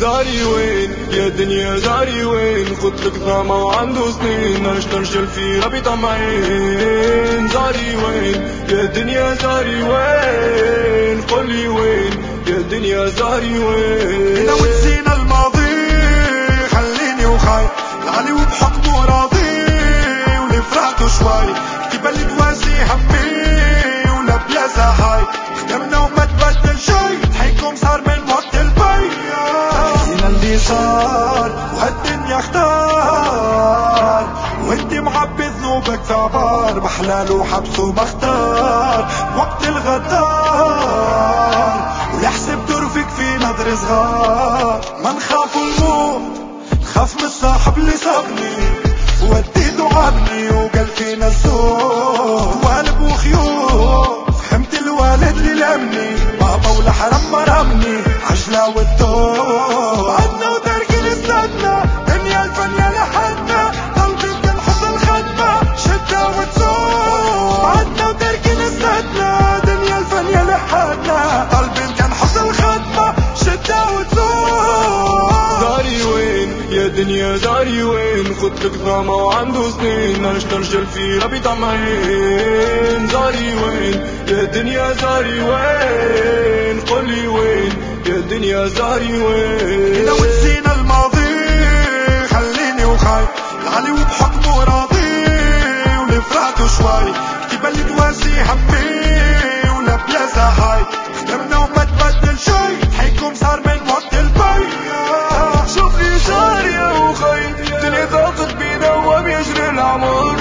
زاري وين يا دنيا زاري وين؟ خدلك ضامة وعنده سنين عشت رجل في ربي طمعين. زاري وين يا دنيا زاري وين؟ قولي وين يا دنيا زاري وين؟ لو نسينا الماضي خليني وخاي العلي وبحكمه راضي واللي فرحته شوي كتب اللي تواسي همي ولا بلا زهاي خدمنا وما تبدل شي حيكم صار من وقت البي نسينا اللي صار وهالدنيا اختار وانت معبي ذنوبك في عبار بحلال وحبس ومختار وقت الغدار ويحسب درفك في نظر صغار. ما نخاف الموت نخاف من الصاحب اللي صابني وديته عابني وقال فينا الزور والب وخيوط فهمت الوالد اللي لمني بابا ولا حرم مرمني عجلة والدور عدنا وتركي استنى دنيا الفنية لحدنا قلبي بنحط الخدمة شدة وتزور عدنا وتركي استنى دنيا الفنية لحدنا قلبي بنحط الخدمة شدة وتزور. زاري وين يا دنيا زاري وين؟ خدلك ضامة وعنده سنين عشت رجل في ربي طمعين. زاري وين يا دنيا زاري وين؟ قولي وين يا دنيا زاري وين؟ لو نسينا الماضي خليني وخاي العلي وبحكمه راضي واللي فرحته شوي كتب اللي تواسي همي ولا بلا زهاي خدمنا وما تبدل شي حيكم صار من وقت البي. شوف لي صار يا وخي الدنيا ضاقت بينا وبيجري العمر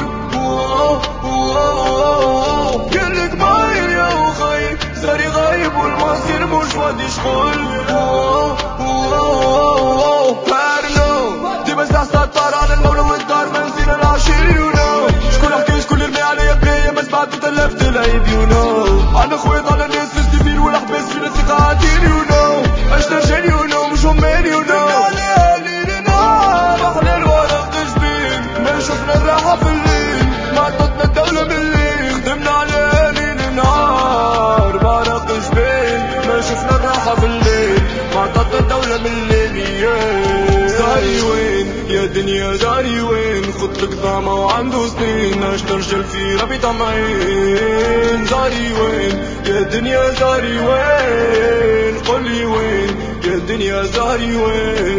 كلك باين يا وخي زاري غايب والمصير مش فاضي شغل دي بس سطر على المولى والدار منزل العشير يونو شكون حكيش كل المي عليا بنية بس بعد تلفت العيد يونو انا خويط على الناس في السبيل والاحباس في ناس قاعدين يونو اشتا جاني يونو مش همين يونو احنا الورق تجبين ما شفنا الراحة في الليل ما عطتنا الدولة بالليل خدمنا على ليل نهار بارق جبين ما شفنا الراحة في الليل ما عطتنا الدولة بالليل. زاري وين يا دنيا زاري وين؟ خدلك ضامة وعنده سنين عشت رجل في ربي طمعين. زاري وين يا دنيا زاري وين؟ قولي وين يا دنيا زاري وين؟